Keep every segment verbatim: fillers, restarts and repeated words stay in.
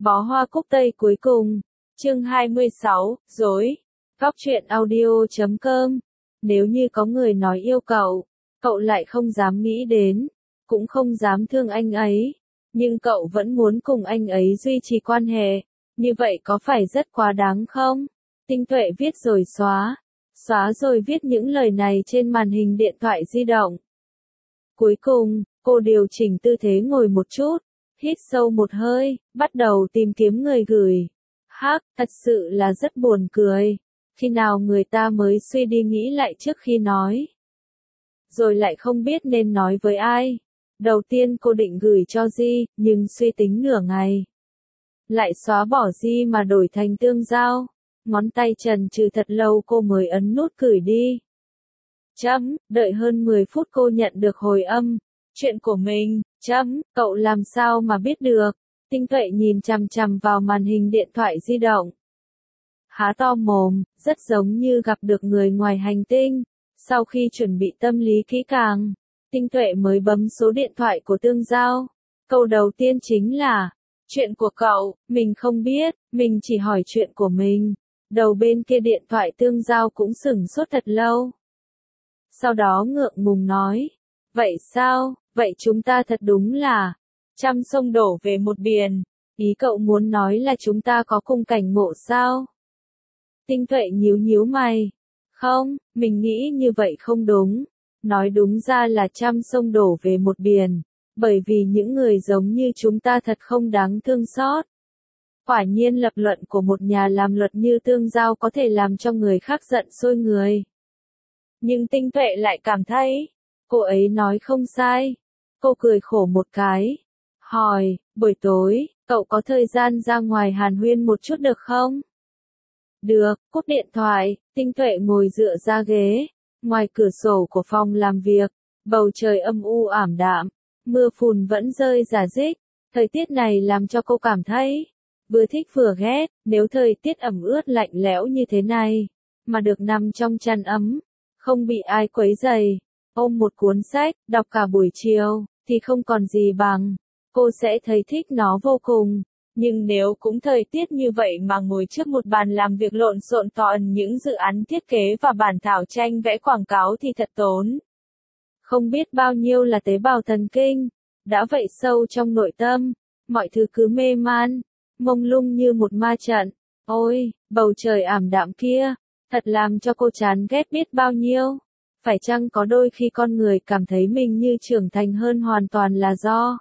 Bó hoa cúc tây cuối cùng. Chương hai mươi sáu, dối. Góc truyện audio chấm com. Nếu như có người nói yêu cậu, cậu lại không dám nghĩ đến, cũng không dám thương anh ấy, nhưng cậu vẫn muốn cùng anh ấy duy trì quan hệ, như vậy có phải rất quá đáng không? Tinh Tuệ viết rồi xóa, xóa rồi viết những lời này trên màn hình điện thoại di động. Cuối cùng, cô điều chỉnh tư thế ngồi một chút, hít sâu một hơi, bắt đầu tìm kiếm người gửi. Hắc, thật sự là rất buồn cười. Khi nào người ta mới suy đi nghĩ lại trước khi nói. Rồi lại không biết nên nói với ai. Đầu tiên cô định gửi cho Di, nhưng suy tính nửa ngày. Lại xóa bỏ Di mà đổi thành Tương Giao. Ngón tay trần trừ thật lâu cô mới ấn nút gửi đi. Chấm, đợi hơn mười phút cô nhận được hồi âm. Chuyện của mình, chấm, cậu làm sao mà biết được. Tinh Tuệ nhìn chằm chằm vào màn hình điện thoại di động. Há to mồm, rất giống như gặp được người ngoài hành tinh. Sau khi chuẩn bị tâm lý kỹ càng, Tinh Tuệ mới bấm số điện thoại của Tương Giao. Câu đầu tiên chính là, chuyện của cậu, mình không biết, mình chỉ hỏi chuyện của mình. Đầu bên kia điện thoại Tương Giao cũng sửng sốt thật lâu. Sau đó ngượng ngùng nói, vậy sao, vậy chúng ta thật đúng là, trăm sông đổ về một biển, ý cậu muốn nói là chúng ta có cùng cảnh ngộ sao? Tinh Tuệ nhíu nhíu mày, không, mình nghĩ như vậy không đúng, nói đúng ra là trăm sông đổ về một biển, bởi vì những người giống như chúng ta thật không đáng thương xót. Quả nhiên lập luận của một nhà làm luật như Tương Giao có thể làm cho người khác giận sôi người. Nhưng Tinh Tuệ lại cảm thấy, cô ấy nói không sai. Cô cười khổ một cái, hỏi, buổi tối, cậu có thời gian ra ngoài hàn huyên một chút được không? Được, cúp điện thoại, Tinh Tuệ ngồi dựa ra ghế, ngoài cửa sổ của phòng làm việc, bầu trời âm u ảm đạm, mưa phùn vẫn rơi rả rích, thời tiết này làm cho cô cảm thấy, vừa thích vừa ghét, nếu thời tiết ẩm ướt lạnh lẽo như thế này, mà được nằm trong chăn ấm, không bị ai quấy rầy, ôm một cuốn sách, đọc cả buổi chiều, thì không còn gì bằng, cô sẽ thấy thích nó vô cùng. Nhưng nếu cũng thời tiết như vậy mà ngồi trước một bàn làm việc lộn xộn toàn những dự án thiết kế và bản thảo tranh vẽ quảng cáo thì thật tốn. Không biết bao nhiêu là tế bào thần kinh, đã vậy sâu trong nội tâm, mọi thứ cứ mê man, mông lung như một ma trận. Ôi, bầu trời ảm đạm kia, thật làm cho cô chán ghét biết bao nhiêu. Phải chăng có đôi khi con người cảm thấy mình như trưởng thành hơn hoàn toàn là do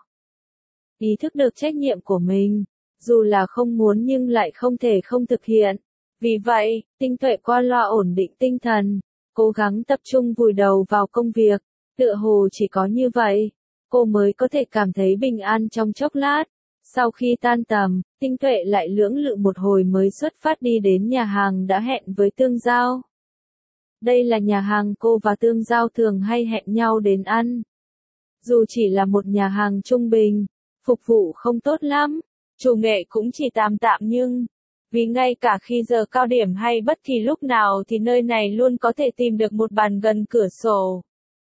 ý thức được trách nhiệm của mình, dù là không muốn nhưng lại không thể không thực hiện. Vì vậy, Tinh Tuệ qua loa ổn định tinh thần, cố gắng tập trung vùi đầu vào công việc, tựa hồ chỉ có như vậy, cô mới có thể cảm thấy bình an trong chốc lát. Sau khi tan tầm, Tinh Tuệ lại lưỡng lự một hồi mới xuất phát đi đến nhà hàng đã hẹn với Tương Giao. Đây là nhà hàng cô và Tương Giao thường hay hẹn nhau đến ăn. Dù chỉ là một nhà hàng trung bình, phục vụ không tốt lắm, chủ nghệ cũng chỉ tạm tạm nhưng, vì ngay cả khi giờ cao điểm hay bất kỳ lúc nào thì nơi này luôn có thể tìm được một bàn gần cửa sổ.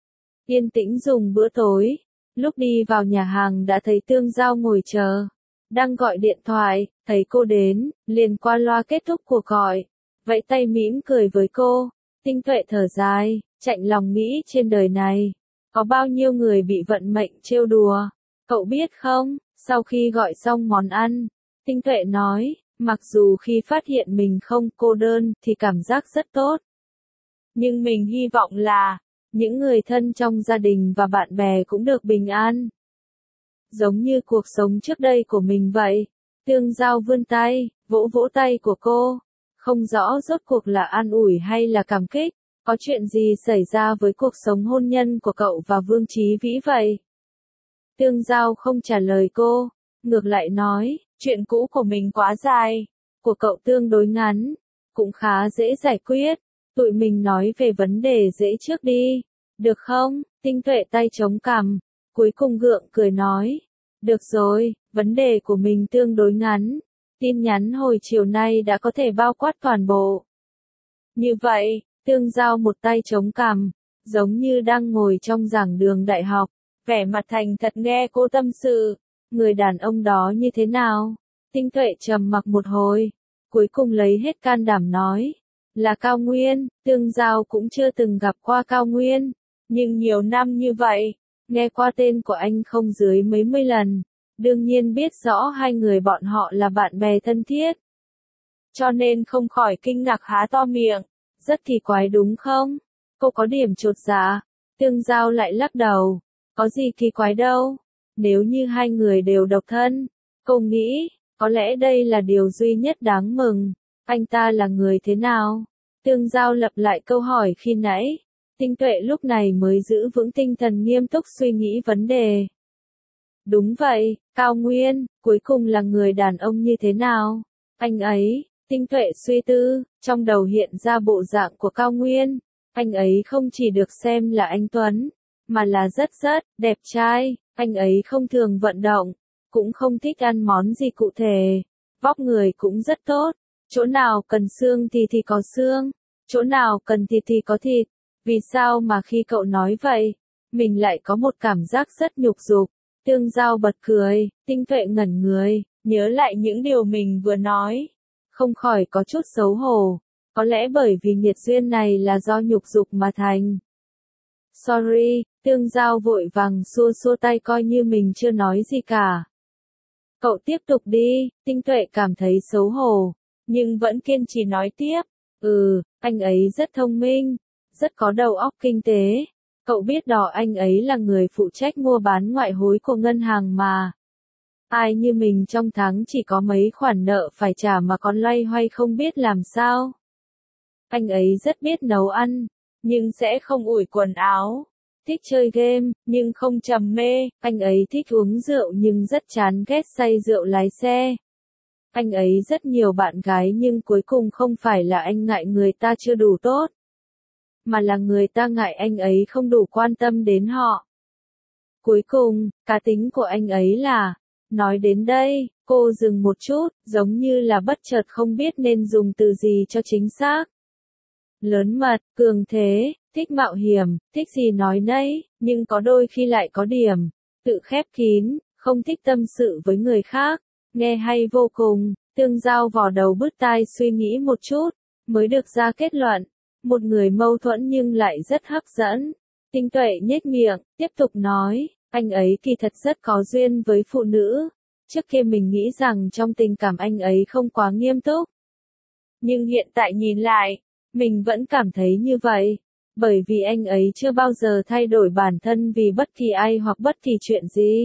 Yên tĩnh dùng bữa tối, lúc đi vào nhà hàng đã thấy Tương Giao ngồi chờ, đang gọi điện thoại, thấy cô đến, liền qua loa kết thúc cuộc gọi, vẫy tay mỉm cười với cô. Tinh Tuệ thở dài, chạnh lòng nghĩ trên đời này, có bao nhiêu người bị vận mệnh trêu đùa. Cậu biết không, sau khi gọi xong món ăn, Tinh Tuệ nói, mặc dù khi phát hiện mình không cô đơn thì cảm giác rất tốt. Nhưng mình hy vọng là, những người thân trong gia đình và bạn bè cũng được bình an. Giống như cuộc sống trước đây của mình vậy. Tương Giao vươn tay, vỗ vỗ tay của cô. Không rõ rốt cuộc là an ủi hay là cảm kích, có chuyện gì xảy ra với cuộc sống hôn nhân của cậu và Vương Chí Vĩ vậy? Tương Giao không trả lời cô, ngược lại nói, chuyện cũ của mình quá dài, của cậu tương đối ngắn, cũng khá dễ giải quyết, tụi mình nói về vấn đề dễ trước đi, được không? Tinh Tuệ tay chống cằm, cuối cùng gượng cười nói, được rồi, vấn đề của mình tương đối ngắn. Tin nhắn hồi chiều nay đã có thể bao quát toàn bộ. Như vậy, Tương Giao một tay chống cằm, giống như đang ngồi trong giảng đường đại học, vẻ mặt thành thật nghe cô tâm sự. Người đàn ông đó như thế nào? Tinh Tuệ trầm mặc một hồi, cuối cùng lấy hết can đảm nói, là Cao Nguyên. Tương Giao cũng chưa từng gặp qua Cao Nguyên, nhưng nhiều năm như vậy, nghe qua tên của anh không dưới mấy mươi lần, đương nhiên biết rõ hai người bọn họ là bạn bè thân thiết. Cho nên không khỏi kinh ngạc há to miệng, rất kỳ quái đúng không? Cô có điểm chột dạ. Tương Giao lại lắc đầu, có gì kỳ quái đâu, nếu như hai người đều độc thân, cô nghĩ, có lẽ đây là điều duy nhất đáng mừng. Anh ta là người thế nào? Tương Giao lặp lại câu hỏi khi nãy. Tinh Tuệ lúc này mới giữ vững tinh thần nghiêm túc suy nghĩ vấn đề. Đúng vậy, Cao Nguyên, cuối cùng là người đàn ông như thế nào? Anh ấy, Tinh Tuệ suy tư, trong đầu hiện ra bộ dạng của Cao Nguyên. Anh ấy không chỉ được xem là anh Tuấn, mà là rất rất đẹp trai. Anh ấy không thường vận động, cũng không thích ăn món gì cụ thể. Vóc người cũng rất tốt, chỗ nào cần xương thì thì có xương, chỗ nào cần thịt thì có thịt. Vì sao mà khi cậu nói vậy, mình lại có một cảm giác rất nhục dục? Tương Giao bật cười, Tinh Tuệ ngẩn người, nhớ lại những điều mình vừa nói, không khỏi có chút xấu hổ. Có lẽ bởi vì nghiệt duyên này là do nhục dục mà thành. Sorry, Tương Giao vội vàng xua xua tay coi như mình chưa nói gì cả. Cậu tiếp tục đi. Tinh Tuệ cảm thấy xấu hổ, nhưng vẫn kiên trì nói tiếp. Ừ, anh ấy rất thông minh, rất có đầu óc kinh tế. Cậu biết đó, anh ấy là người phụ trách mua bán ngoại hối của ngân hàng mà. Ai như mình trong tháng chỉ có mấy khoản nợ phải trả mà còn loay hoay không biết làm sao. Anh ấy rất biết nấu ăn, nhưng sẽ không ủi quần áo. Thích chơi game, nhưng không trầm mê. Anh ấy thích uống rượu nhưng rất chán ghét say rượu lái xe. Anh ấy rất nhiều bạn gái nhưng cuối cùng không phải là anh ngại người ta chưa đủ tốt, mà là người ta ngại anh ấy không đủ quan tâm đến họ. Cuối cùng, cá tính của anh ấy là... Nói đến đây, cô dừng một chút, giống như là bất chợt không biết nên dùng từ gì cho chính xác. Lớn mật, cường thế, thích mạo hiểm, thích gì nói nấy, nhưng có đôi khi lại có điểm, tự khép kín, không thích tâm sự với người khác. Nghe hay vô cùng. Tương Giao vò đầu bứt tai suy nghĩ một chút, mới được ra kết luận. Một người mâu thuẫn nhưng lại rất hấp dẫn. Tinh Tuệ nhếch miệng, tiếp tục nói, anh ấy kỳ thật rất có duyên với phụ nữ. Trước kia mình nghĩ rằng trong tình cảm anh ấy không quá nghiêm túc. Nhưng hiện tại nhìn lại, mình vẫn cảm thấy như vậy. Bởi vì anh ấy chưa bao giờ thay đổi bản thân vì bất kỳ ai hoặc bất kỳ chuyện gì.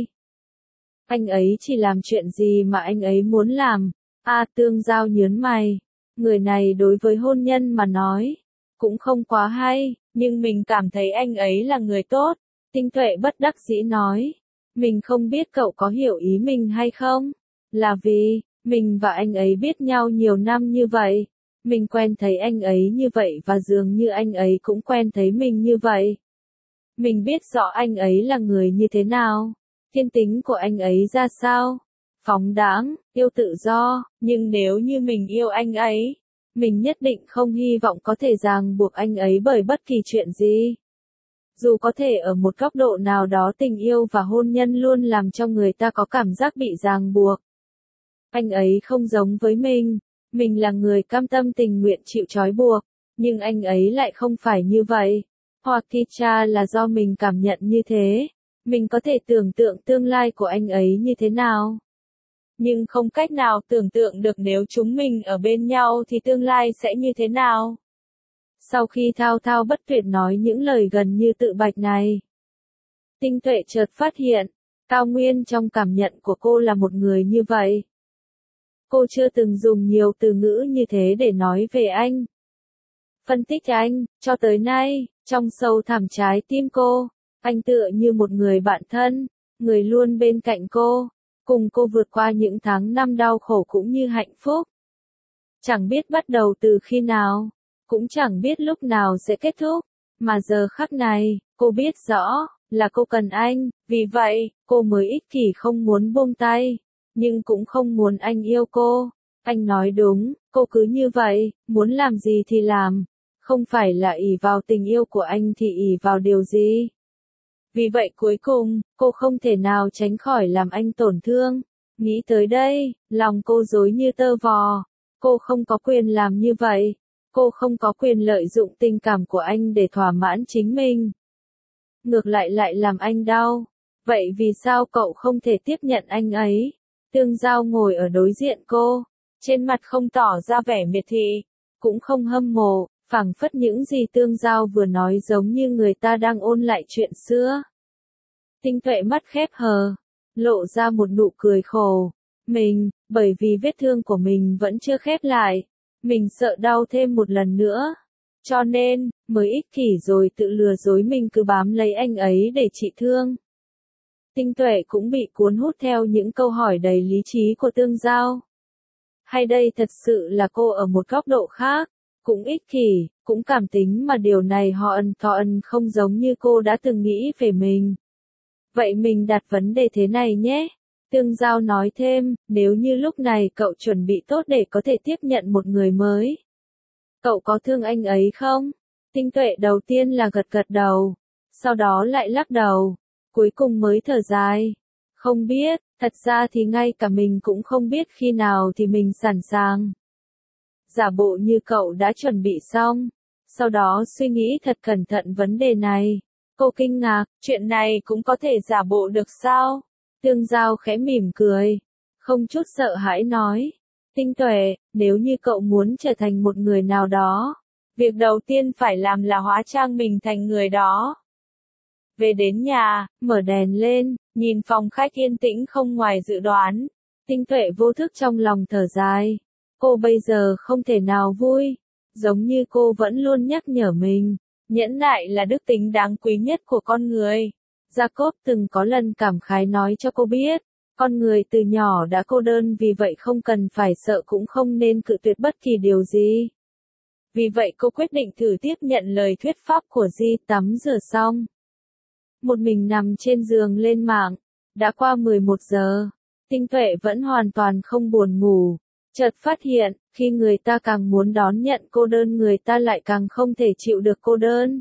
Anh ấy chỉ làm chuyện gì mà anh ấy muốn làm. A Tương Giao nhớn mày. Người này đối với hôn nhân mà nói, cũng không quá hay, nhưng mình cảm thấy anh ấy là người tốt. Tinh Tuệ bất đắc dĩ nói. Mình không biết cậu có hiểu ý mình hay không? Là vì, mình và anh ấy biết nhau nhiều năm như vậy. Mình quen thấy anh ấy như vậy và dường như anh ấy cũng quen thấy mình như vậy. Mình biết rõ anh ấy là người như thế nào. Thiên tính của anh ấy ra sao? Phóng đãng, yêu tự do, nhưng nếu như mình yêu anh ấy, mình nhất định không hy vọng có thể ràng buộc anh ấy bởi bất kỳ chuyện gì. Dù có thể ở một góc độ nào đó tình yêu và hôn nhân luôn làm cho người ta có cảm giác bị ràng buộc. Anh ấy không giống với mình, mình là người cam tâm tình nguyện chịu trói buộc, nhưng anh ấy lại không phải như vậy. Hoặc thì cha là do mình cảm nhận như thế, mình có thể tưởng tượng tương lai của anh ấy như thế nào. Nhưng không cách nào tưởng tượng được nếu chúng mình ở bên nhau thì tương lai sẽ như thế nào. Sau khi thao thao bất tuyệt nói những lời gần như tự bạch này, Tinh Tuệ chợt phát hiện, Cao Nguyên trong cảm nhận của cô là một người như vậy. Cô chưa từng dùng nhiều từ ngữ như thế để nói về anh. Phân tích anh, cho tới nay, trong sâu thẳm trái tim cô, anh tựa như một người bạn thân, người luôn bên cạnh cô, cùng cô vượt qua những tháng năm đau khổ cũng như hạnh phúc. Chẳng biết bắt đầu từ khi nào, cũng chẳng biết lúc nào sẽ kết thúc, mà giờ khắc này, cô biết rõ, là cô cần anh, vì vậy, cô mới ích kỷ không muốn buông tay, nhưng cũng không muốn anh yêu cô. Anh nói đúng, cô cứ như vậy, muốn làm gì thì làm, không phải là ỷ vào tình yêu của anh thì ỷ vào điều gì. Vì vậy cuối cùng, cô không thể nào tránh khỏi làm anh tổn thương. Nghĩ tới đây, lòng cô rối như tơ vò. Cô không có quyền làm như vậy. Cô không có quyền lợi dụng tình cảm của anh để thỏa mãn chính mình. Ngược lại lại làm anh đau. Vậy vì sao cậu không thể tiếp nhận anh ấy? Tương Giao ngồi ở đối diện cô, trên mặt không tỏ ra vẻ miệt thị, cũng không hâm mộ, phảng phất những gì Tương Giao vừa nói giống như người ta đang ôn lại chuyện xưa. Tinh Tuệ mắt khép hờ, lộ ra một nụ cười khổ. Mình, bởi vì vết thương của mình vẫn chưa khép lại, mình sợ đau thêm một lần nữa. Cho nên, mới ích kỷ rồi tự lừa dối mình cứ bám lấy anh ấy để trị thương. Tinh Tuệ cũng bị cuốn hút theo những câu hỏi đầy lý trí của Tương Giao. Hay đây thật sự là cô ở một góc độ khác, cũng ích kỷ, cũng cảm tính mà điều này họ ân thọ ân không giống như cô đã từng nghĩ về mình. Vậy mình đặt vấn đề thế này nhé. Tương Giao nói thêm, nếu như lúc này cậu chuẩn bị tốt để có thể tiếp nhận một người mới. Cậu có thương anh ấy không? Tinh Tuệ đầu tiên là gật gật đầu, sau đó lại lắc đầu, cuối cùng mới thở dài. Không biết, thật ra thì ngay cả mình cũng không biết khi nào thì mình sẵn sàng. Giả bộ như cậu đã chuẩn bị xong, sau đó suy nghĩ thật cẩn thận vấn đề này. Cô kinh ngạc, chuyện này cũng có thể giả bộ được sao? Tương Giao khẽ mỉm cười, không chút sợ hãi nói. Tinh Tuệ, nếu như cậu muốn trở thành một người nào đó, việc đầu tiên phải làm là hóa trang mình thành người đó. Về đến nhà, mở đèn lên, nhìn phòng khách yên tĩnh không ngoài dự đoán. Tinh Tuệ vô thức trong lòng thở dài. Cô bây giờ không thể nào vui, giống như cô vẫn luôn nhắc nhở mình. Nhẫn nại là đức tính đáng quý nhất của con người. Jacob từng có lần cảm khái nói cho cô biết, con người từ nhỏ đã cô đơn vì vậy không cần phải sợ cũng không nên cự tuyệt bất kỳ điều gì. Vì vậy cô quyết định thử tiếp nhận lời thuyết pháp của Di. Tắm rửa xong, một mình nằm trên giường lên mạng. Đã qua mười một giờ, Tinh Tuệ vẫn hoàn toàn không buồn ngủ. Chợt phát hiện, khi người ta càng muốn đón nhận cô đơn người ta lại càng không thể chịu được cô đơn.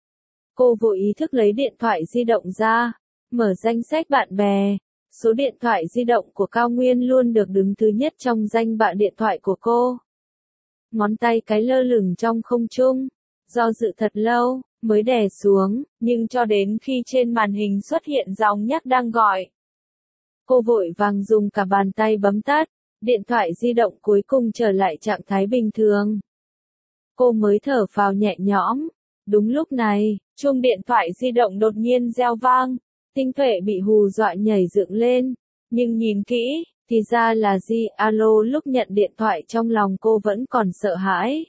Cô vô ý thức lấy điện thoại di động ra, mở danh sách bạn bè. Số điện thoại di động của Cao Nguyên luôn được đứng thứ nhất trong danh bạ điện thoại của cô. Ngón tay cái lơ lửng trong không trung, do dự thật lâu, mới đè xuống, nhưng cho đến khi trên màn hình xuất hiện dòng nhắc đang gọi. Cô vội vàng dùng cả bàn tay bấm tắt, điện thoại di động cuối cùng trở lại trạng thái bình thường. Cô mới thở phào nhẹ nhõm. Đúng lúc này, chuông điện thoại di động đột nhiên reo vang. Tinh Tuệ bị hù dọa nhảy dựng lên, nhưng nhìn kỹ, thì ra là Di. Alo. Lúc nhận điện thoại trong lòng cô vẫn còn sợ hãi.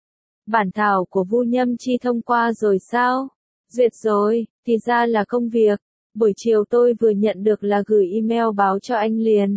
Bản thảo của Vu Nhâm Chi thông qua rồi sao? Duyệt rồi, thì ra là công việc. Buổi chiều tôi vừa nhận được là gửi email báo cho anh liền.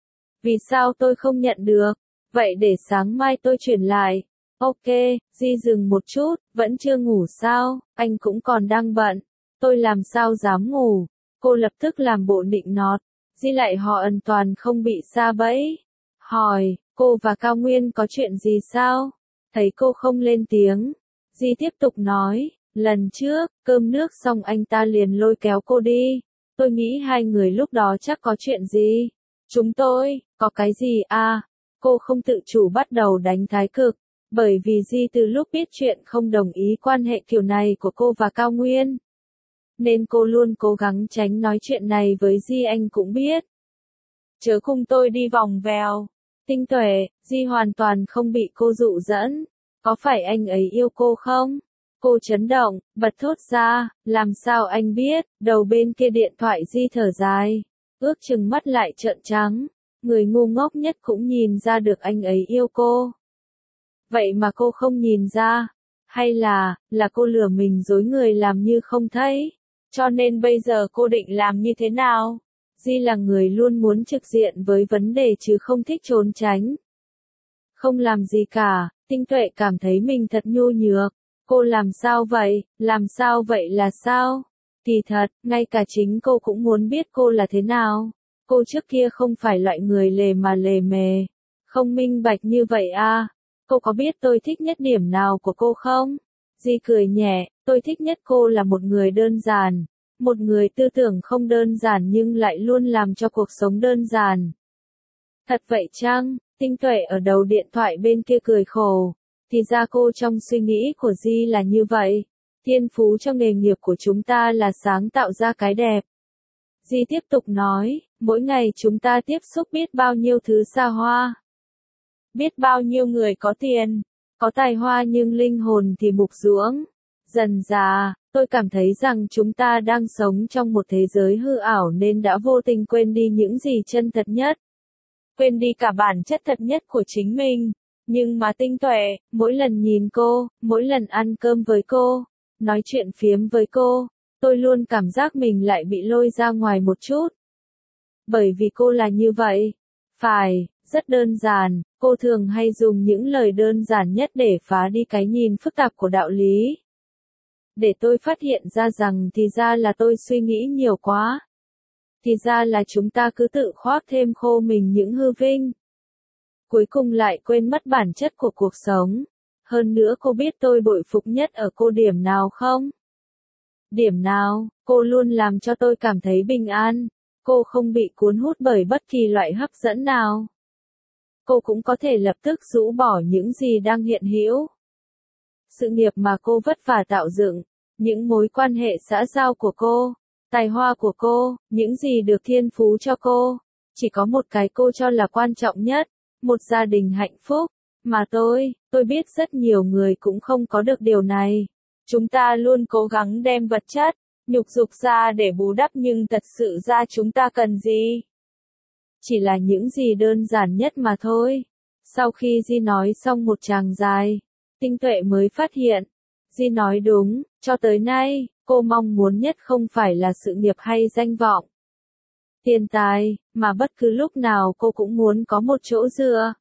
Vì sao tôi không nhận được? Vậy để sáng mai tôi chuyển lại. Ok, Di dừng một chút, vẫn chưa ngủ sao? Anh cũng còn đang bận. Tôi làm sao dám ngủ? Cô lập tức làm bộ nịnh nọt. Di lại họ ẩn toàn không bị sa bẫy. Hỏi, cô và Cao Nguyên có chuyện gì sao? Thấy cô không lên tiếng, Di tiếp tục nói, lần trước, cơm nước xong anh ta liền lôi kéo cô đi. Tôi nghĩ hai người lúc đó chắc có chuyện gì. Chúng tôi, có cái gì à? Cô không tự chủ bắt đầu đánh thái cực, bởi vì Di từ lúc biết chuyện không đồng ý quan hệ kiểu này của cô và Cao Nguyên. Nên cô luôn cố gắng tránh nói chuyện này với Di. Anh cũng biết. Chớ cùng tôi đi vòng vèo. Tinh Tuệ, Di hoàn toàn không bị cô dụ dẫn. Có phải anh ấy yêu cô không? Cô chấn động, bật thốt ra, làm sao anh biết? Đầu bên kia điện thoại Di thở dài, ước chừng mắt lại trợn trắng. Người ngu ngốc nhất cũng nhìn ra được anh ấy yêu cô. Vậy mà cô không nhìn ra. Hay là, là cô lừa mình dối người làm như không thấy. Cho nên bây giờ cô định làm như thế nào? Di là người luôn muốn trực diện với vấn đề chứ không thích trốn tránh. Không làm gì cả, Tinh Tuệ cảm thấy mình thật nhu nhược. Cô làm sao vậy, làm sao vậy là sao? Kỳ thật, ngay cả chính cô cũng muốn biết cô là thế nào. Cô trước kia không phải loại người lề mà lề mề. Không minh bạch như vậy à? Cô có biết tôi thích nhất điểm nào của cô không? Di cười nhẹ, tôi thích nhất cô là một người đơn giản. Một người tư tưởng không đơn giản nhưng lại luôn làm cho cuộc sống đơn giản. Thật vậy chăng? Tinh Tuệ ở đầu điện thoại bên kia cười khổ. Thì ra cô trong suy nghĩ của Di là như vậy. Thiên phú trong nghề nghiệp của chúng ta là sáng tạo ra cái đẹp. Di tiếp tục nói, mỗi ngày chúng ta tiếp xúc biết bao nhiêu thứ xa hoa. Biết bao nhiêu người có tiền, có tài hoa nhưng linh hồn thì mục ruỗng. Dần dà, tôi cảm thấy rằng chúng ta đang sống trong một thế giới hư ảo nên đã vô tình quên đi những gì chân thật nhất. Quên đi cả bản chất thật nhất của chính mình. Nhưng mà Tinh Tuệ, mỗi lần nhìn cô, mỗi lần ăn cơm với cô, nói chuyện phiếm với cô, tôi luôn cảm giác mình lại bị lôi ra ngoài một chút. Bởi vì cô là như vậy. Phải, rất đơn giản, cô thường hay dùng những lời đơn giản nhất để phá đi cái nhìn phức tạp của đạo lý. Để tôi phát hiện ra rằng thì ra là tôi suy nghĩ nhiều quá. Thì ra là chúng ta cứ tự khoác thêm khô mình những hư vinh. Cuối cùng lại quên mất bản chất của cuộc sống. Hơn nữa cô biết tôi bội phục nhất ở cô điểm nào không? Điểm nào? Cô luôn làm cho tôi cảm thấy bình an. Cô không bị cuốn hút bởi bất kỳ loại hấp dẫn nào. Cô cũng có thể lập tức rũ bỏ những gì đang hiện hữu. Sự nghiệp mà cô vất vả tạo dựng, những mối quan hệ xã giao của cô, tài hoa của cô, những gì được thiên phú cho cô. Chỉ có một cái cô cho là quan trọng nhất, một gia đình hạnh phúc. Mà tôi, tôi biết rất nhiều người cũng không có được điều này. Chúng ta luôn cố gắng đem vật chất, nhục dục ra để bù đắp nhưng thật sự ra chúng ta cần gì? Chỉ là những gì đơn giản nhất mà thôi. Sau khi Di nói xong một tràng dài, Tinh Tuệ mới phát hiện. Di nói đúng, cho tới nay, cô mong muốn nhất không phải là sự nghiệp hay danh vọng. Tiền tài, mà bất cứ lúc nào cô cũng muốn có một chỗ dựa.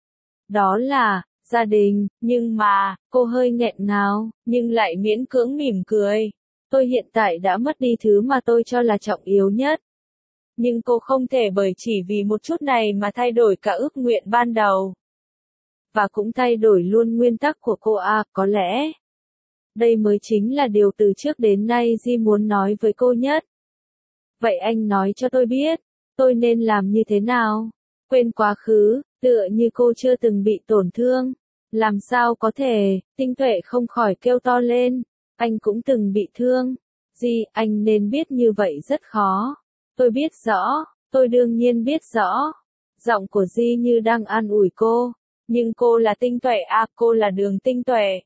Đó là, gia đình, nhưng mà, cô hơi nghẹn ngào, nhưng lại miễn cưỡng mỉm cười. Tôi hiện tại đã mất đi thứ mà tôi cho là trọng yếu nhất. Nhưng cô không thể bởi chỉ vì một chút này mà thay đổi cả ước nguyện ban đầu. Và cũng thay đổi luôn nguyên tắc của cô à, có lẽ. Đây mới chính là điều từ trước đến nay Di muốn nói với cô nhất. Vậy anh nói cho tôi biết, tôi nên làm như thế nào? Quên quá khứ, tựa như cô chưa từng bị tổn thương. Làm sao có thể? Tinh Tuệ không khỏi kêu to lên. Anh cũng từng bị thương. Di, anh nên biết như vậy rất khó. Tôi biết rõ, tôi đương nhiên biết rõ. Giọng của Di như đang an ủi cô. Nhưng cô là Tinh Tuệ à, cô là Đường Tinh Tuệ.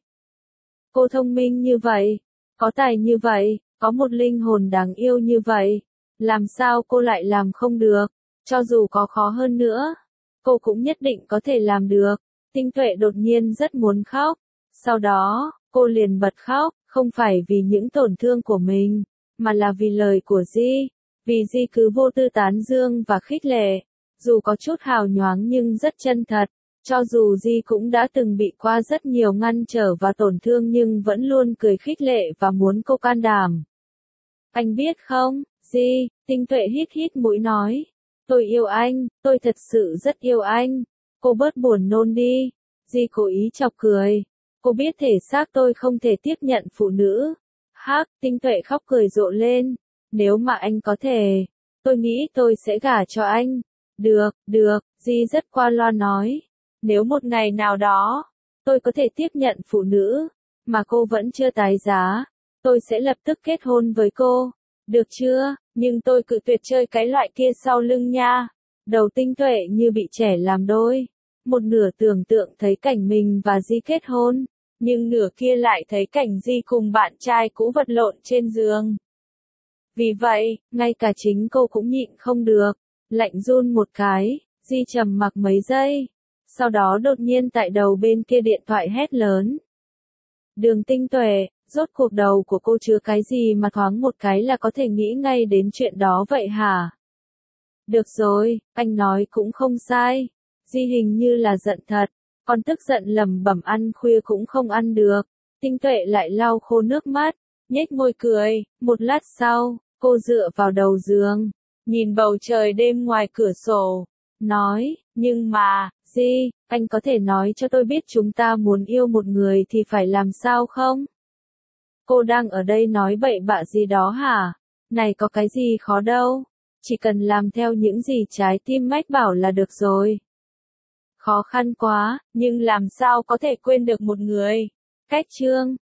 Cô thông minh như vậy, có tài như vậy, có một linh hồn đáng yêu như vậy. Làm sao cô lại làm không được? Cho dù có khó hơn nữa, cô cũng nhất định có thể làm được. Tinh Tuệ đột nhiên rất muốn khóc. Sau đó, cô liền bật khóc, không phải vì những tổn thương của mình, mà là vì lời của Di. Vì Di cứ vô tư tán dương và khích lệ. Dù có chút hào nhoáng nhưng rất chân thật. Cho dù Di cũng đã từng bị qua rất nhiều ngăn trở và tổn thương nhưng vẫn luôn cười khích lệ và muốn cô can đảm. Anh biết không, Di, Tinh Tuệ hít hít mũi nói. Tôi yêu anh, tôi thật sự rất yêu anh. Cô bớt buồn nôn đi. Di cố ý chọc cười. Cô biết thể xác tôi không thể tiếp nhận phụ nữ. Hắc, Tinh Tuệ khóc cười rộ lên. Nếu mà anh có thể, tôi nghĩ tôi sẽ gả cho anh. Được, được, Di rất qua loa nói. Nếu một ngày nào đó, tôi có thể tiếp nhận phụ nữ, mà cô vẫn chưa tái giá, tôi sẽ lập tức kết hôn với cô. Được chưa? Nhưng tôi cự tuyệt chơi cái loại kia sau lưng nha. Đầu Tinh Tuệ như bị trẻ làm đôi. Một nửa tưởng tượng thấy cảnh mình và Di kết hôn, nhưng nửa kia lại thấy cảnh Di cùng bạn trai cũ vật lộn trên giường. Vì vậy, ngay cả chính cô cũng nhịn không được, lạnh run một cái, Di trầm mặc mấy giây. Sau đó đột nhiên tại đầu bên kia điện thoại hét lớn. Đường Tinh Tuệ, rốt cuộc đầu của cô chứa cái gì mà thoáng một cái là có thể nghĩ ngay đến chuyện đó vậy hả? Được rồi, anh nói cũng không sai. Di hình như là giận thật, còn tức giận lẩm bẩm ăn khuya cũng không ăn được. Tinh Tuệ lại lau khô nước mắt, nhếch môi cười. Một lát sau, cô dựa vào đầu giường, nhìn bầu trời đêm ngoài cửa sổ, nói, nhưng mà, Di, anh có thể nói cho tôi biết chúng ta muốn yêu một người thì phải làm sao không? Cô đang ở đây nói bậy bạ gì đó hả? Này có cái gì khó đâu. chỉ cần làm theo những gì trái tim mách bảo là được rồi. Khó khăn quá, nhưng làm sao có thể quên được một người. Cách chương